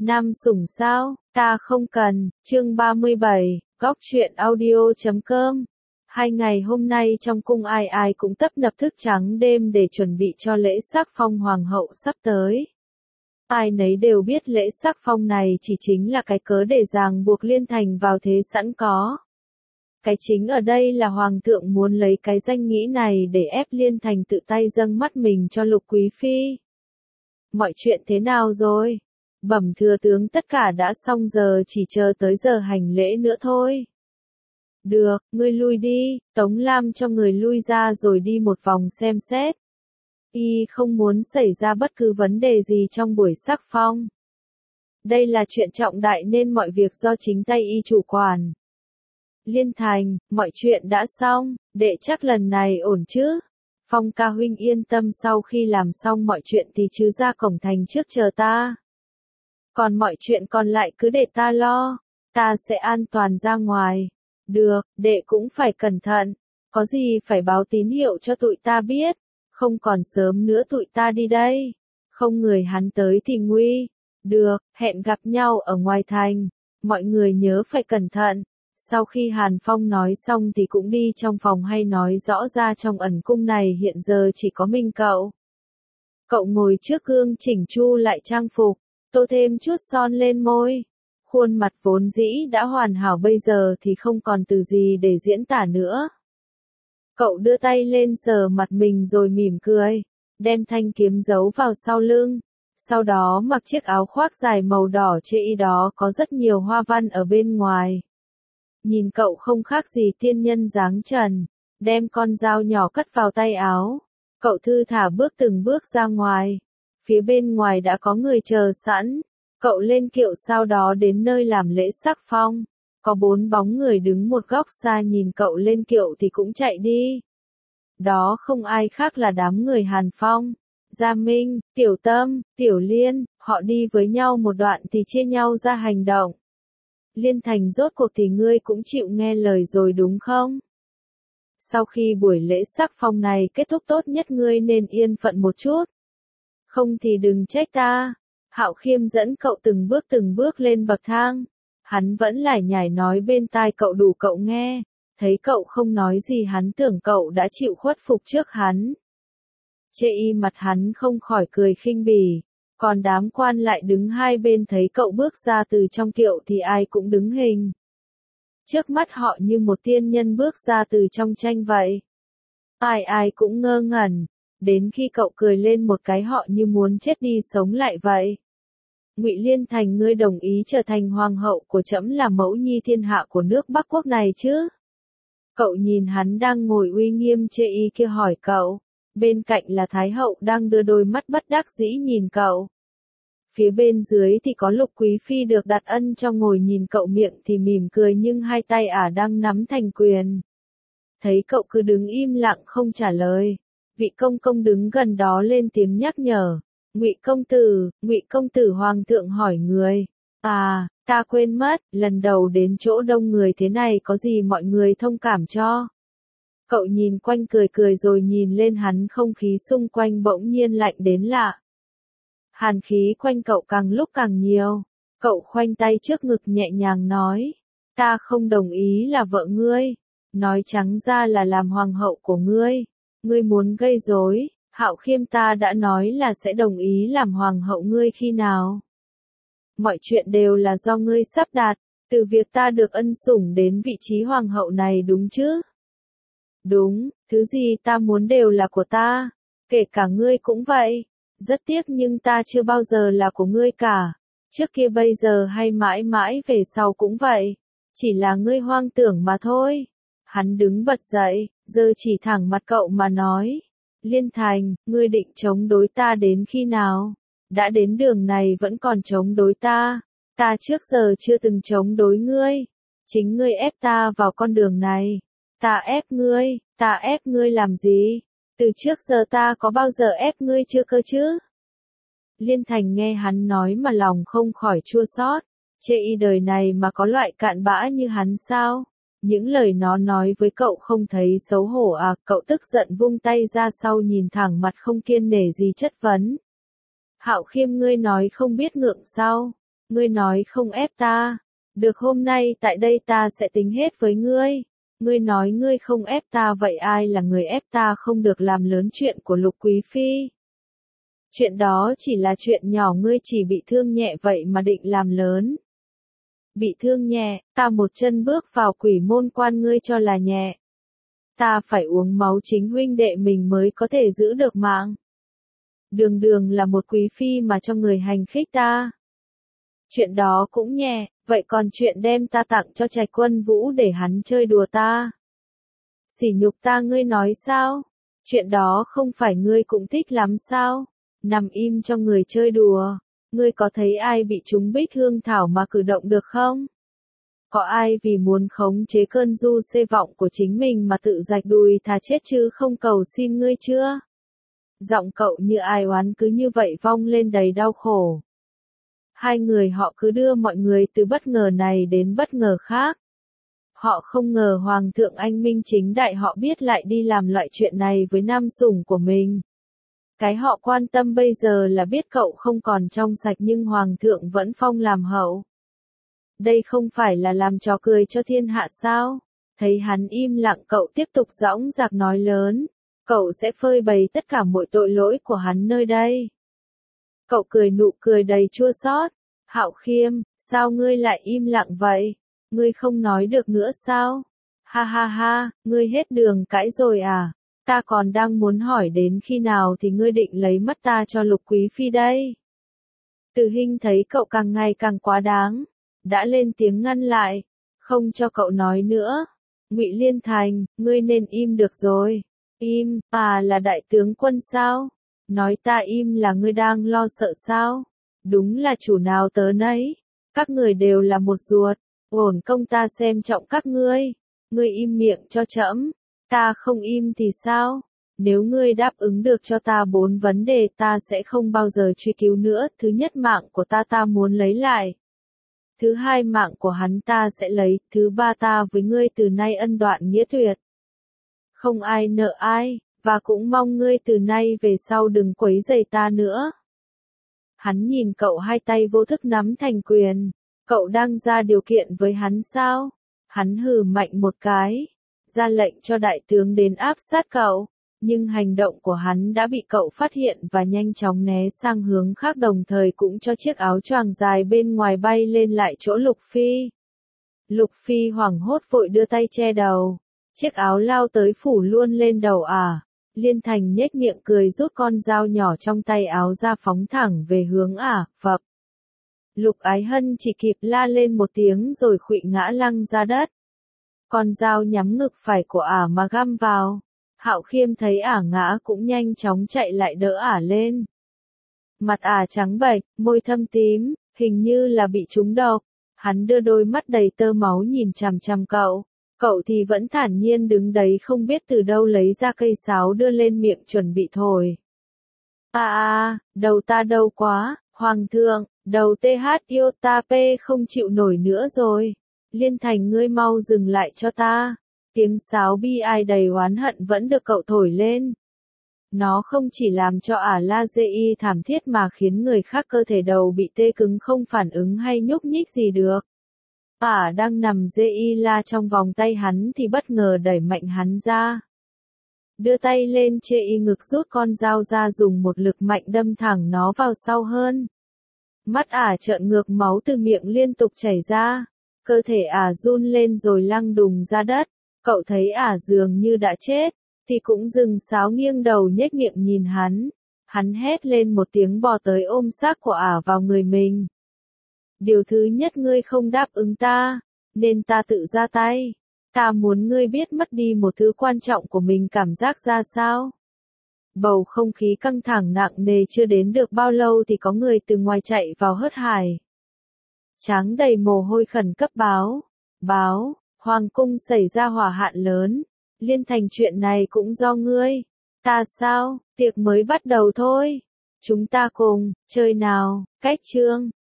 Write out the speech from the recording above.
Nam sủng sao, ta không cần, chương 37, góc truyện audio.com. 2 ngày hôm nay trong cung ai ai cũng tấp nập thức trắng đêm để chuẩn bị cho lễ sắc phong hoàng hậu sắp tới. Ai nấy đều biết lễ sắc phong này chỉ chính là cái cớ để ràng buộc Liên Thành vào thế sẵn có. Cái chính ở đây là hoàng thượng muốn lấy cái danh nghĩa này để ép Liên Thành tự tay dâng mắt mình cho Lục Quý Phi. Mọi chuyện thế nào rồi? Bẩm thừa tướng, tất cả đã xong, giờ chỉ chờ tới giờ hành lễ nữa thôi. Được, ngươi lui đi, Tống Lam cho người lui ra rồi đi một vòng xem xét. Y không muốn xảy ra bất cứ vấn đề gì trong buổi sắc phong. Đây là chuyện trọng đại nên mọi việc do chính tay y chủ quản. Liên Thành, mọi chuyện đã xong, đệ chắc lần này ổn chứ? Phong ca huynh yên tâm, sau khi làm xong mọi chuyện thì chứ ra cổng thành trước chờ ta. Còn mọi chuyện còn lại cứ để ta lo, ta sẽ an toàn ra ngoài. Được, đệ cũng phải cẩn thận, có gì phải báo tín hiệu cho tụi ta biết, không còn sớm nữa tụi ta đi đây, không người hắn tới thì nguy. Được, hẹn gặp nhau ở ngoài thành, mọi người nhớ phải cẩn thận. Sau khi Hàn Phong nói xong thì cũng đi trong phòng hay nói rõ ra trong ẩn cung này hiện giờ chỉ có mình cậu. Cậu ngồi trước gương chỉnh chu lại trang phục, tô thêm chút son lên môi. Khuôn mặt vốn dĩ đã hoàn hảo bây giờ thì không còn từ gì để diễn tả nữa. Cậu đưa tay lên sờ mặt mình rồi mỉm cười, đem thanh kiếm giấu vào sau lưng. Sau đó mặc chiếc áo khoác dài màu đỏ chê y đó có rất nhiều hoa văn ở bên ngoài. Nhìn cậu không khác gì tiên nhân dáng trần, đem con dao nhỏ cất vào tay áo. Cậu thư thả bước từng bước ra ngoài. Phía bên ngoài đã có người chờ sẵn. Cậu lên kiệu sau đó đến nơi làm lễ sắc phong. Có 4 bóng người đứng một góc xa nhìn cậu lên kiệu thì cũng chạy đi. Đó không ai khác là đám người Hàn Phong, Gia Minh, Tiểu Tâm, Tiểu Liên. Họ đi với nhau một đoạn thì chia nhau ra hành động. Liên Thành, rốt cuộc thì ngươi cũng chịu nghe lời rồi đúng không? Sau khi buổi lễ sắc phong này kết thúc tốt nhất ngươi nên yên phận một chút. Không thì đừng trách ta. Hạo Khiêm dẫn cậu từng bước lên bậc thang. Hắn vẫn lải nhải nói bên tai cậu đủ cậu nghe. Thấy cậu không nói gì hắn tưởng cậu đã chịu khuất phục trước hắn. Chê y mặt hắn không khỏi cười khinh bỉ. Còn đám quan lại đứng hai bên thấy cậu bước ra từ trong kiệu thì ai cũng đứng hình. Trước mắt họ như một tiên nhân bước ra từ trong tranh vậy. Ai ai cũng ngơ ngẩn. Đến khi cậu cười lên một cái họ như muốn chết đi sống lại vậy. Ngụy Liên Thành, ngươi đồng ý trở thành hoàng hậu của trẫm, là mẫu nhi thiên hạ của nước Bắc Quốc này chứ? Cậu nhìn hắn đang ngồi uy nghiêm chê y kia hỏi cậu. Bên cạnh là Thái hậu đang đưa đôi mắt bất đắc dĩ nhìn cậu. Phía bên dưới thì có Lục Quý Phi được đặt ân cho ngồi nhìn cậu, miệng thì mỉm cười nhưng hai tay đang nắm thành quyền. Thấy cậu cứ đứng im lặng không trả lời, vị công công đứng gần đó lên tiếng nhắc nhở. Ngụy công tử, hoàng thượng hỏi người. À, ta quên mất, lần đầu đến chỗ đông người thế này có gì mọi người thông cảm cho. Cậu nhìn quanh cười cười rồi nhìn lên hắn, không khí xung quanh bỗng nhiên lạnh đến lạ. Hàn khí quanh cậu càng lúc càng nhiều. Cậu khoanh tay trước ngực nhẹ nhàng nói. Ta không đồng ý là vợ ngươi. Nói trắng ra là làm hoàng hậu của ngươi. Ngươi muốn gây rối. Hạo Khiêm, ta đã nói là sẽ đồng ý làm hoàng hậu ngươi khi nào. Mọi chuyện đều là do ngươi sắp đặt. Từ việc ta được ân sủng đến vị trí hoàng hậu này đúng chứ? Đúng, thứ gì ta muốn đều là của ta. Kể cả ngươi cũng vậy. Rất tiếc nhưng ta chưa bao giờ là của ngươi cả. Trước kia, bây giờ hay mãi mãi về sau cũng vậy. Chỉ là ngươi hoang tưởng mà thôi. Hắn đứng bật dậy, giơ chỉ thẳng mặt cậu mà nói. Liên Thành, ngươi định chống đối ta đến khi nào? Đã đến đường này vẫn còn chống đối ta. Ta trước giờ chưa từng chống đối ngươi. Chính ngươi ép ta vào con đường này. Ta ép ngươi làm gì? Từ trước giờ ta có bao giờ ép ngươi chưa cơ chứ? Liên Thành nghe hắn nói mà lòng không khỏi chua xót. Chê y đời này mà có loại cạn bã như hắn sao? Những lời nó nói với cậu không thấy xấu hổ à? Cậu tức giận vung tay ra sau nhìn thẳng mặt không kiêng nể gì chất vấn. Hạo Khiêm, ngươi nói không biết ngượng sao? Ngươi nói không ép ta. Được, hôm nay tại đây ta sẽ tính hết với ngươi. Ngươi nói ngươi không ép ta, vậy ai là người ép ta không được làm lớn chuyện của Lục Quý Phi? Chuyện đó chỉ là chuyện nhỏ, ngươi chỉ bị thương nhẹ vậy mà định làm lớn. Bị thương nhẹ, ta một chân bước vào quỷ môn quan ngươi cho là nhẹ. Ta phải uống máu chính huynh đệ mình mới có thể giữ được mạng. Đường đường là một quý phi mà cho người hành khích ta. Chuyện đó cũng nhẹ, vậy còn chuyện đem ta tặng cho Trạch Quân Vũ để hắn chơi đùa ta. Sỉ nhục ta ngươi nói sao? Chuyện đó không phải ngươi cũng thích lắm sao? Nằm im cho người chơi đùa. Ngươi có thấy ai bị trúng Bích Hương Thảo mà cử động được không? Có ai vì muốn khống chế cơn du xê vọng của chính mình mà tự rạch đùi thà chết chứ không cầu xin ngươi chưa? Giọng cậu như ai oán cứ như vậy vong lên đầy đau khổ. Hai người họ cứ đưa mọi người từ bất ngờ này đến bất ngờ khác. Họ không ngờ Hoàng thượng anh minh chính đại họ biết lại đi làm loại chuyện này với nam sủng của mình. Cái họ quan tâm bây giờ là biết cậu không còn trong sạch nhưng Hoàng thượng vẫn phong làm hậu. Đây không phải là làm trò cười cho thiên hạ sao? Thấy hắn im lặng cậu tiếp tục dõng dạc nói lớn. Cậu sẽ phơi bày tất cả mọi tội lỗi của hắn nơi đây. Cậu cười nụ cười đầy chua xót. Hạo Khiêm, sao ngươi lại im lặng vậy? Ngươi không nói được nữa sao? Ha ha ha, ngươi hết đường cãi rồi à? Ta còn đang muốn hỏi đến khi nào thì ngươi định lấy mất ta cho Lục Quý Phi đây? Từ Hinh thấy cậu càng ngày càng quá đáng, đã lên tiếng ngăn lại, không cho cậu nói nữa. Ngụy Liên Thành, ngươi nên im được rồi. Im, là đại tướng quân sao? Nói ta im là ngươi đang lo sợ sao? Đúng là chủ nào tớ nấy. Các người đều là một ruột, bổn công ta xem trọng các ngươi. Ngươi im miệng cho trẫm. Ta không im thì sao? Nếu ngươi đáp ứng được cho ta 4 vấn đề ta sẽ không bao giờ truy cứu nữa. Thứ nhất, mạng của ta muốn lấy lại. Thứ hai, mạng của hắn ta sẽ lấy. Thứ ba, ta với ngươi từ nay ân đoạn nghĩa tuyệt. Không ai nợ ai, và cũng mong ngươi từ nay về sau đừng quấy rầy ta nữa. Hắn nhìn cậu, hai tay vô thức nắm thành quyền. Cậu đang ra điều kiện với hắn sao? Hắn hừ mạnh một cái, ra lệnh cho đại tướng đến áp sát cậu. Nhưng hành động của hắn đã bị cậu phát hiện và nhanh chóng né sang hướng khác, đồng thời cũng cho chiếc áo choàng dài bên ngoài bay lên lại chỗ Lục Phi. Lục Phi hoảng hốt vội đưa tay che đầu. Chiếc áo lao tới phủ luôn lên đầu Liên Thành nhếch miệng cười rút con dao nhỏ trong tay áo ra phóng thẳng về hướng phập. Lục Ái Hân chỉ kịp la lên một tiếng rồi khuỵu ngã lăn ra đất. Con dao nhắm ngực phải của mà găm vào. Hạo Khiêm thấy ngã cũng nhanh chóng chạy lại đỡ lên. Mặt trắng bệch, môi thâm tím, hình như là bị trúng độc. Hắn đưa đôi mắt đầy tơ máu nhìn chằm chằm cậu. Cậu thì vẫn thản nhiên đứng đấy không biết từ đâu lấy ra cây sáo đưa lên miệng chuẩn bị thổi. Đầu ta đau quá, Hoàng thượng, đầu yêu ta không chịu nổi nữa rồi. Liên Thành, ngươi mau dừng lại cho ta. Tiếng sáo bi ai đầy oán hận vẫn được cậu thổi lên. Nó không chỉ làm cho La Dê thảm thiết mà khiến người khác cơ thể đầu bị tê cứng không phản ứng hay nhúc nhích gì được. Đang nằm la trong vòng tay hắn thì bất ngờ đẩy mạnh hắn ra. Đưa tay lên chê ngực rút con dao ra dùng một lực mạnh đâm thẳng nó vào sau hơn. Mắt trợn ngược, máu từ miệng liên tục chảy ra. Cơ thể run lên rồi lăn đùng ra đất. Cậu thấy dường như đã chết, thì cũng dừng sáo nghiêng đầu nhếch miệng nhìn hắn. Hắn hét lên một tiếng bò tới ôm xác của vào người mình. Điều thứ nhất, ngươi không đáp ứng ta, nên ta tự ra tay. Ta muốn ngươi biết mất đi một thứ quan trọng của mình cảm giác ra sao. Bầu không khí căng thẳng nặng nề chưa đến được bao lâu thì có người từ ngoài chạy vào hớt hải. Tráng đầy mồ hôi khẩn cấp báo, Hoàng cung xảy ra hỏa hạn lớn. Liên Thành, chuyện này cũng do ngươi. Ta sao? Tiệc mới bắt đầu thôi. Chúng ta cùng chơi nào. Cách chương